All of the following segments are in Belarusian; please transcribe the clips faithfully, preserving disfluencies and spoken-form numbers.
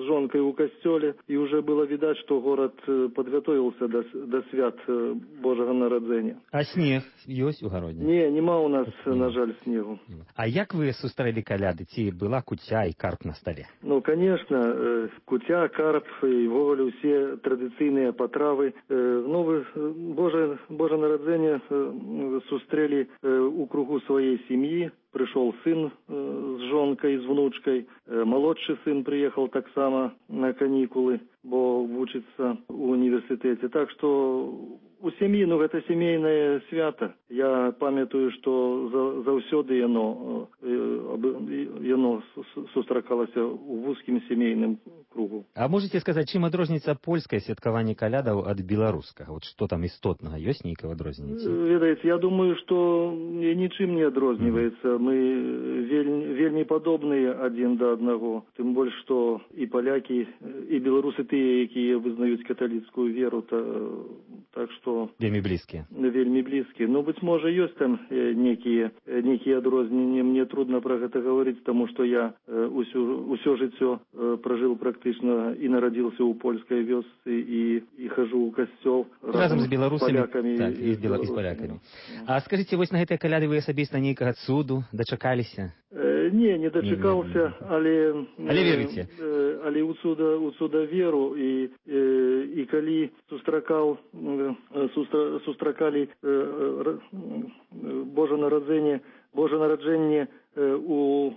жонкой у костёле, и уже было видать, что город подготовился до, до свят Божьего народзения. А снег есть у городе? Не, нема у нас, на жаль, снегу. А як вы сустрели каляды? Ці была кутя и карп на столе? Ну, конечно, кутя, карп и вовлю все традиционные потравы. Ну, вы, Боже, Боже народзение сустрели у кругу своей семьи. Пришел сын с жонкой, с внучкой. Молодший сын приехал так само на каникулы, бо вучится в университете. Так что у сім'ї, ну, гэта сімейнае свята. Я памятаю, што за, заўсёды яно, яно сустракалася ў вузкім сімейным кругу. А можете сказаць, чым адрознится польскае святкаванне калядаў ад беларускага? Вот што там істотнага? Ёсць нейкае адрозненне? Ведаеце, я думаю, што нічым не адрозніваецца. Мы вельмі, вельмі падобныя адзін да аднаго. Тым больш, што і палякі, і беларусы тыя, якія вызнаюць каталіцкую веру, та, так што вельмі блізкія. Вельмі блізкія. Ну, быть можа, ёсць там некія, некія адрозненні. Мне трудно про гэта гаварыць, таму што я усё, усё жыццё пражыў практычна і нарадзіўся ў польскай вёсцы і, і хожу ў касцёл разам з беларусамі, палякамі, так, і, і з беларусамі. палякамі. А скажыце, вось на гэтай каляды вы асабіста нейкага цуду дачакаліся? Э, не, не дачакаўся, але... Але верыце? Э, але ў цуда, ў цуда веру, і, э, і калі сустракаў, э, сустра, сустракалі э, э, Божа народзенне, Божа народженне э, у,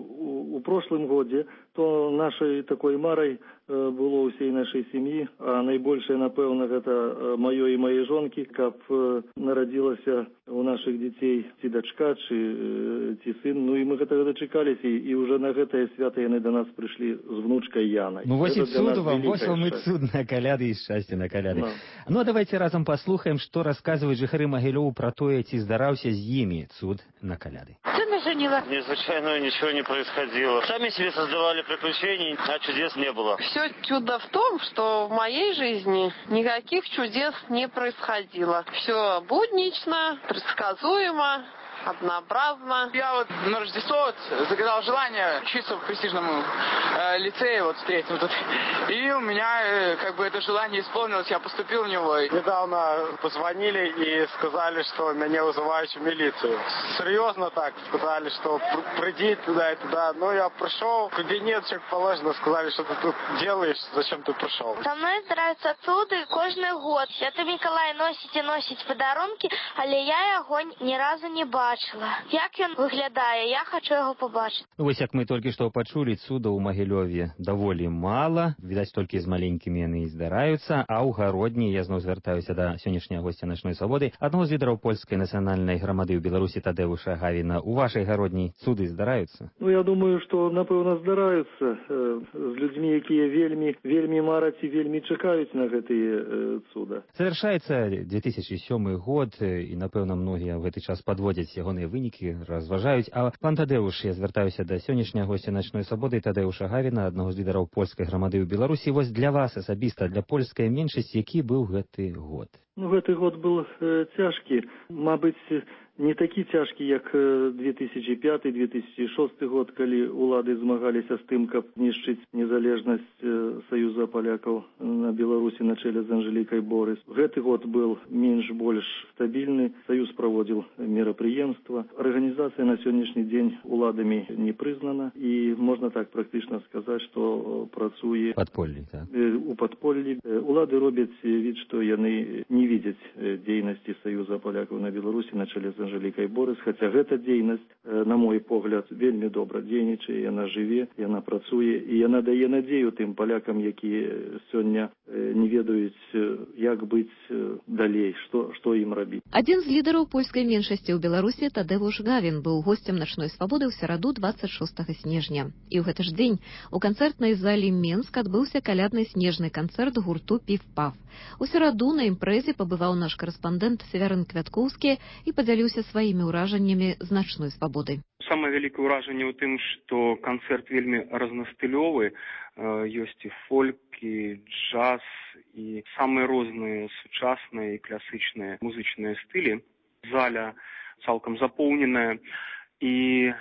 у, у прошлым годзе, то нашай такой марай э, было ўсей нашай сям'і, а найбольшае, напэўна, гэта э, маё і маёй жонкі, каб э, нарадзілася у нашых дзяцей ці дачка, ці, э, ці сын. Ну і мы гэтага дачакаліся, і, і уже на гэтае свята яны да нас прыйшлі з внучкай Янай. Ну вось і цуду вам, вось вам і цудная каляды і шчасце на каляды. No. Ну а давайте разам паслухаем, што расказваюць жыхары Магілёў пра тое, ці здараўся з імі цуд на каляды. Сына женила. Незвычайного ничего не происходило. Сами себе создавали приключений, а чудес не было. Все чудо в том, что в моей жизни никаких чудес не происходило. Все буднично, предсказуемо, однообразно. Я вот на Рождество вот загадал желание учиться в престижном э, лицее вот в третьем тут. И у меня э, как бы это желание исполнилось, я поступил в него. Недавно позвонили и сказали, что меня вызывают в милицию. Серьезно так, сказали, что приди туда и туда. Ну, я пришел, в кабинет, как положено, сказали, что ты тут делаешь, зачем ты пришел. Со мной нравятся цуды каждый год. Это Миколай носит и носит подарунки, але я его ни разу не бачила. Як ён выглядае, я хочу яго побачыць. Вось як мы толькі што пачулі, цудаў у Магілёве даволі мала, відаць, толькі з маленькімі яны і здараюцца, а ў гародні, я зноў звяртаюся да сённяшняга госця «Начной свабоды», аднаго з лідараў польскай нацыянальнай грамады ў Беларусі Тадеуша Гавіна. У вашай гародні цуды здараюцца? Ну, я думаю, што, напэўна, здараюцца э, з людзьмі, якія вельмі, вельмі мараць і вельмі чакаюць на гэтые э, цуда. Завяршаецца две тысячы сёмы год, і, напэўна, многія ў гэты час падводзяць ягоныя вынікі, разважаюць. А пан Тадеуш, я звяртаюся да сённяшняга госця «Начной свабоды» Тадеуша Гавіна, аднаго з лідараў польскай грамады ў Беларусі. Вось для вас асабіста, для польскай меншасці, які быў гэты год? Ну, гэты год быў э, цяжкі. Мабыць, не такі цяжкі, як две тысячи пятый — две тысячи шесты год, калі улады змагаліся з тым, каб знішчыць незалежнасць э, Саюза палякаў на Беларусі на чэле з Анжэлікай Борыс. Гэты год быў менш-больш стабільны. Саюз праводзіў мерапрыемства. Арганізацыя на сённяшні дзень уладамі не прызнана, і можна так практычна сказаць, што працуе падполлі, так? э, у падполлі. Э, улады робяць від, што яны не видзяць э, дзейнасці Саюза палякаў на Беларусі на чэле з Анжэлікай Борыс, хаця гэта дзейнасць, э, на мой погляд, вельмі добра дзейнічае, яна жыве, яна працуе, і яна дае надзею тым палякам, якія сёння э, не ведаюць, э, як быць э, далей, што, што ім рабіць. Адзін з лідараў польскай меншасці ў Беларусі Тадеуш Гавін быў госцем «Начной свабоды» ў сераду двадцать шостага снежня. І ў гэты ж дзень у канцэртнай залі Менск адбыўся калядны снежны канцэрт гурту «Піф-паф». У сераду на імпрэзе пабываў наш корэспандэнт Северын Квяткоўскі і падзяліўся сваімі ўражаннямі з «Начной свабоды». Самае вялікае ўражанне ў тым, што канцэрт вельмі разнастылёвы, ёсць і фольк, і джаз, і самыя розныя сучасныя і класычныя музычныя стылі. Заля цалкам запоўненая, і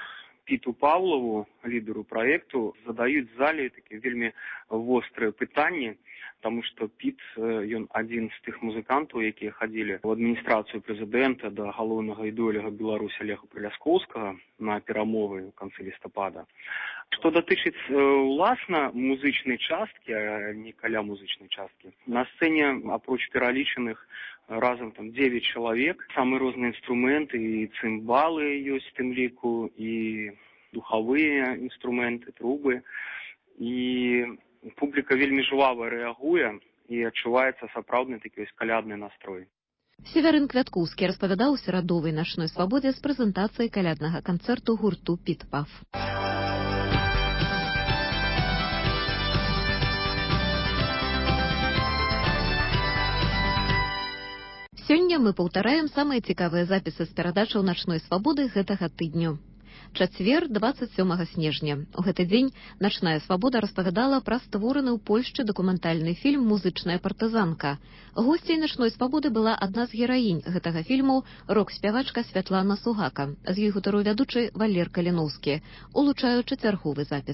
Піту Павлову, лідару праекту, задаюць зале такія вельмі вострыя пытанні, таму што Піт, ён адзін з тых музыкантаў, якія хадзілі ў адміністрацыю прэзідэнта да галоўнага ідэоляга Беларусі Олега Прыляскоўскага на перамовы ў канцы лістапада. Што датычыць уласна музычнай часткі, а не каля музычнай часткі, на сцэне апроч пералічаных разам там девять чалавек, самыя розныя інструменты, і цымбалы ёсць в тым ліку, і духавыя інструменты, трубы, і публіка вельмі жвава рэагуе, і адчуваецца сапраўдны такі ось калядны настрой. Северын Квяткоўскі распавядаў у серадовай начной свабодзе з прэзентацыяй каляднага канцэрту гурту «Піт-Паф». Сёння мы паўтараем самыя цікавыя запісы з перадачаў начной свабоды гэтага тыдню. Чацвер, двадцать сёмага снежня. У гэты дзень начная свабода распавядала пра створаны ў Польшчы дакументальны фільм «Музычная партызанка». Госцей начной свабоды была адна з гераінь гэтага фільму, рок-спявачка Святлана Сугака. З ёй гутарыў вядучы Валер Каліноўскі. Улучаю чацвярговы запіс.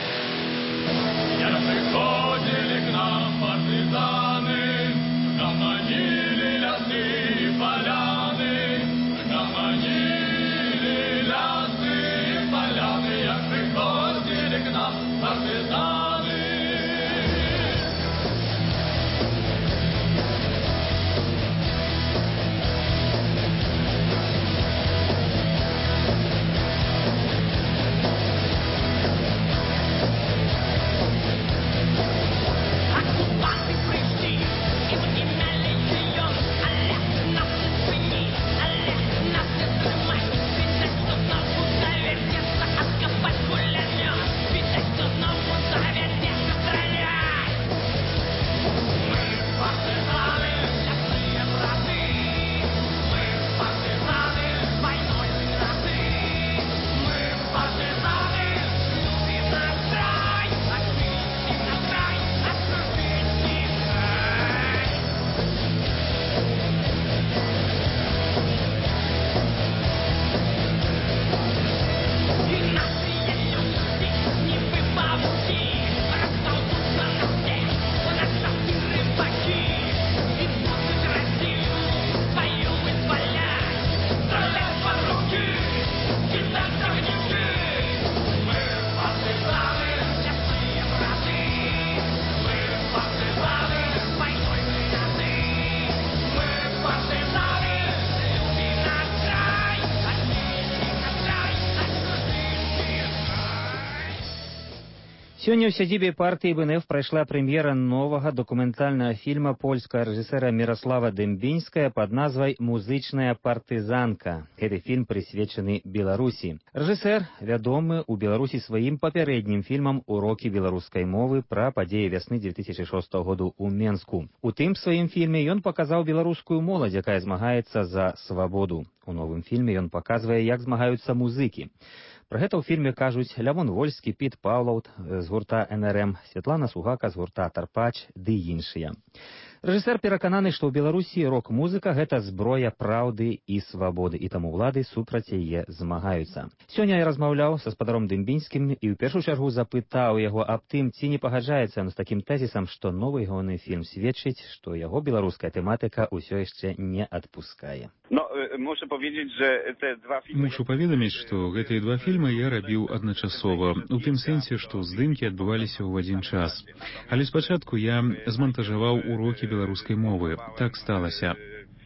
Сёння ў сядзібе партыі БНФ прайшла прэм'ера новага дакументальнага фільма польскага рэжысэра Міраслава Дэмбінская пад назвай «Музычная партызанка». Гэты фільм прысвечаны Беларусі. Рэжысэр вядомы ў Беларусі сваім папярэднім фільмам «Урокі беларускай мовы» пра падзеі вясны две тысячи шостого году ў Менску. У тым сваім фільме ён паказаў беларускую моладзь, якая змагаецца за свабоду. У новым фільме ён паказвае, як змагаюцца музыкі. Пра гэта ў фільме кажуць Лявон Вольскі, Піт Павлаў з гурта эн эр эм, Святлана Сугака з гурта Тарпач ды іншыя. Рэжысэр перакананы, што ў Беларусі рок-музыка – гэта зброя праўды і свабоды, і таму ўлады супраць яе змагаюцца. Сёння я размаўляў са спадаром Дэмбінскім і ў першую чаргу запытаў яго аб тым, ці не пагаджаецца ён з такім тэзісам, што новы ягоны фільм сведчыць, што яго беларуская тэматыка ўсё яшчэ не адпускае. No, muszę powiedzieć, że te dwa filmy... Muszę паведаміць, што гэтыя два фільмы я рабіў адначасова, у тым сэнсе, што здымкі адбываліся ў адзін час. Але спачатку я змантажаваў урокі беларускай мовы. Так сталася.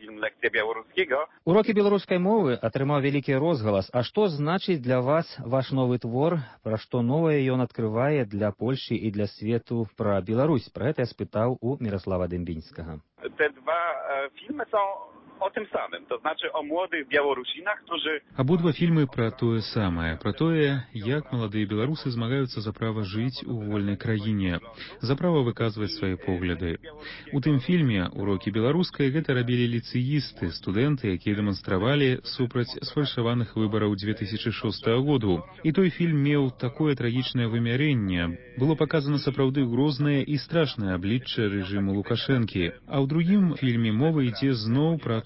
Урокі беларускай мовы атрымаў вялікі розгалас. А што значыць для вас ваш новы твор? Пра што новае ён адкрывае для Польшчы і для свету пра Беларусь? Пра гэта я спытаў у Міраслава Дэмбінскага. Te dwa filmy są o tym samym, to znaczy o młodych Białorusinach, którzy... Абодва фільмы пра тое самае, пра тое, як маладыя беларусы змагаюцца за права жыць у вольнай краіне, за права выказваць свае погляды. У тым фільме «Урокі беларускай» гэта рабілі ліцэісты, студэнты, якія дэманстравалі супраць сфальшаваных выбараў две тысячи шостого году. І той фільм меў такое трагічнае вымярэнне. Было паказана сапраўды грознае і страшнае аблічча рэжыму Лукашэнкі. А ў другім фільме мова ідзе зноў пра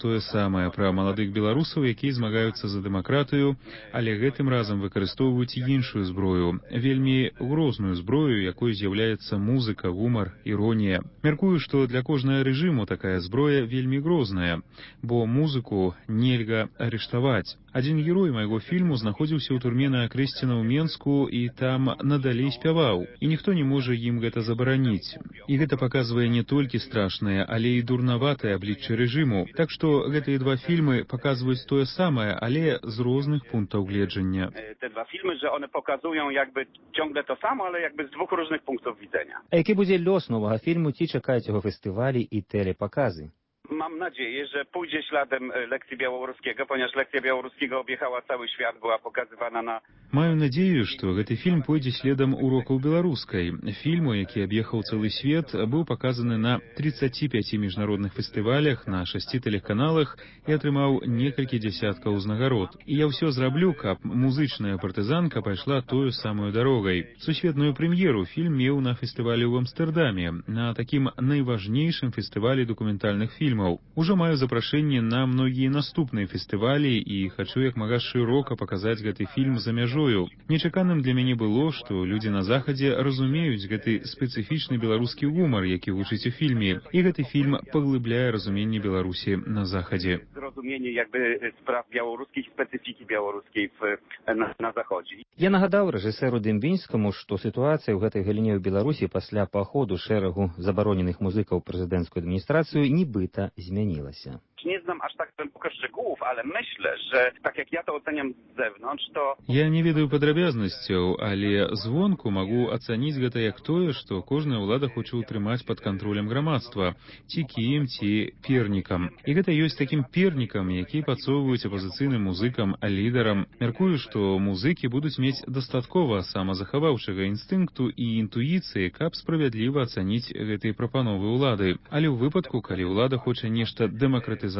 тое самае, пра маладых беларусаў, якія змагаюцца за дэмакратыю, але гэтым разам выкарыстоўваюць іншую зброю, вельмі грозную зброю, якой з'яўляецца музыка, гумар, іронія. Мяркую, што для кожнага рэжыму такая зброя вельмі грозная, бо музыку нельга арыштаваць. Адзін герой майго фільму знаходзіўся ў турме на Акрэсціна ў Менску і там надалей спяваў, і ніхто не можа ім гэта забараніць. І гэта паказвае не толькі страшнае, але і дурнаватае аблічча рэжыму. Так што гэтыя два фільмы паказваюць тое самае, але з розных пунктаў гледжання. Te dwa filmy, że one pokazują jakby ciągle to samo, ale jakby z dwóch różnych punktów widzenia. А які будзе лёс новага фільму, ці чакаюць яго фестывалі і тэлепаказы? Mam nadzieję, że pójdzie śladem lekcji białoruskiego, ponieważ lekcja białoruskiego objechała cały świat, była pokazywana na... Маю надзею, што гэты фільм пойдзе следам урокаў беларускай. Фільму, які аб'ехаў цэлы свет, быў паказаны на тридцати пяти міжнародных фестывалях, на шасці тэлеканалах і атрымаў некалькі дзясяткаў узнагарод. І я ўсё зраблю, каб музычная партызанка пайшла тою самую дарогай. Сусветную прэм'еру фільм меў на фестывалі ў Амстэрдаме, на такім найважнейшым фестывалі дакументальных фільмаў. Ужо маю запрашэнне на многія наступныя фестывалі і хачу як мага шырока паказаць гэты фільм за мяжою. Нечаканым для мяне было, што людзі на захадзе разумеюць гэты спецыфічны беларускі гумар, які гучыць у фільме, і гэты фільм паглыбляе разуменне Беларусі на захадзе. Zrozumienie jakby spraw białoruskich, specyfiki białoruskiej w, na, na zachodzie. Я нагадаў рэжысэру Дэмбінскаму, што сітуацыя ў гэтай галіне ў Беларусі пасля паходу шэрагу забароненых музыкаў прэзідэнцкую адміністрацыю нібыта змянілася. Nie znam aż tak głęboko szczegółów, ale myślę, że tak jak ja to oceniam z zewnątrz, to... Я не ведаю падрабязнасцяў, але звонку магу ацаніць гэта як тое, што кожная ўлада хоча ўтрымаць пад кантролем грамадства, ці кіем, ці пернікам. І гэта ёсць такім пернікам, які падсоўваюць апазіцыйным музыкам, лідарам. Мяркую, што музыкі будуць мець дастаткова самазахаваўчага інстынкту і інтуіцыі, каб справядліва ацаніць гэтыя прапановы ўлады. Але ў выпадку, калі ўлада хоча нешта дэмакратызаваць,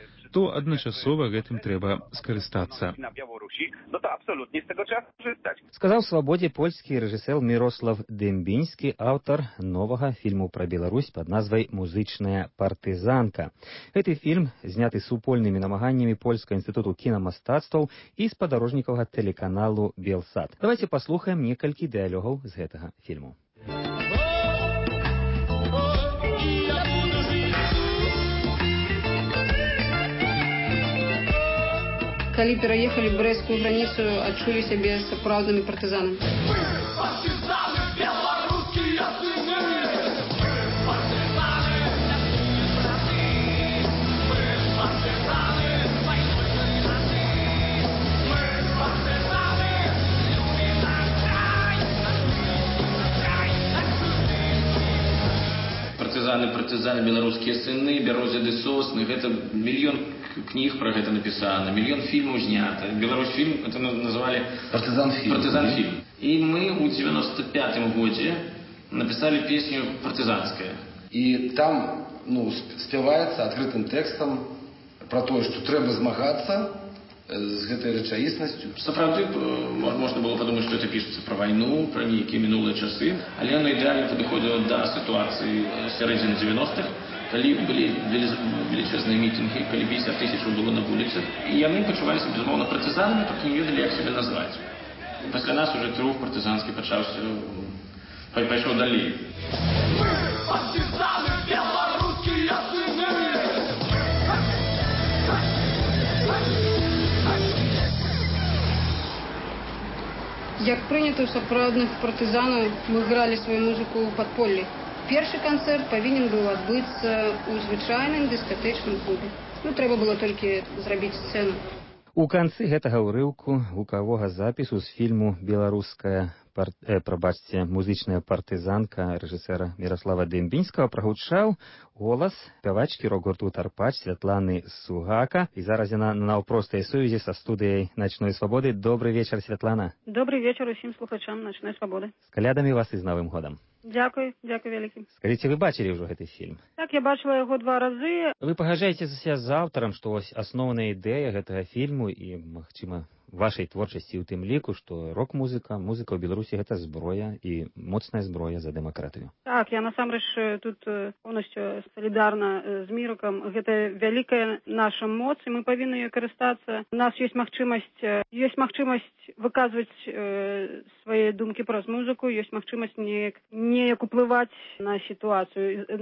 то адначасова гэтым трэба скарыстацца. Сказаў свабодзе польскі рэжысэр Мірослав Дэмбінскі, аўтар новага фільму пра Беларусь пад назвай «Музычная партызанка». Гэты фільм зняты супольнымі намаганнямі Польскага інстытуту кінамастацтваў і спадарожнікавага тэлеканалу «Белсат». Давайте паслухаем некалькі дыялогаў з гэтага фільму. Калі пераехалі брэсцкую граніцу, адчулі сябе сапраўднымі партызанамі. Партызаны, партызаны, беларускія сыны, бярозяды, сосны, гэта мільён кніг про гэта напісана, мільён фільмаў знята. Беларусь фільм это называлі партызан фільм. Партызан фільм. І мы ў девяносто пятым годзе напісалі песню партызанская. І там ну, спяваецца адкрытым тэкстам про тое, што трэба змагацца з гэтай рэчаіснасцю. Сапраўды можна было падумаць, што это пішацца пра вайну, пра нейкія мінулыя часы, але яно ідэальна падыходзіла да сітуацыі сярэдзіны девяностых, калі былі велічэзныя мітынгі, калі пятьдесят тысяч было на вуліцах, і яны пачуваліся, безумоўна, партызанамі, толькі не ведалі, як сябе назваць. Пасля нас уже рух партызанскі пачаўся, пайшоў далей. Мы партызаны, беларускія сыны! Як прынята ў сапраўдных партызанаў, мы гралі сваю музыку ў падполлі. Першы канцэрт павінен быў адбыцца ў звычайным дыскатэчным клубе. Ну, трэба было толькі зрабіць сцэну. У канцы гэтага ўрыўку гукавога запісу з фільму «Беларуская пар... э, прабачце, музычная партызанка» рэжысэра Мірослава Дэмбінскага прагучаў голас спявачкі рок-гурту «Тарпач» Святланы Сугака. І зараз яна на наўпростай сувязі са студыяй «Начной свабоды». Добрый вечар, Святлана. Добрый вечар усім слухачам «Начной свабоды». З калядамі вас і з Новым годам. Дзякуй, дзякуй вялікі. Скажыце, вы бачылі ўжо гэты фільм? Так, я бачыла яго два разы. Вы пагаджаецеся з аўтарам, што вось асноўная ідэя гэтага фільму і, магчыма, вашай творчасці ў тым ліку, што рок-музыка, музыка ў Беларусі гэта зброя і моцная зброя за дэмакратыю. Так, я насамрэч тут поўнасцю салідарна з Мірыкам. Гэта вялікая наша моц, і мы павінны ёй карыстацца. У нас ёсць магчымасць, ёсць магчымасць выказваць э, свае думкі праз музыку, ёсць магчымасць неяк, неяк уплываць на сітуацыю.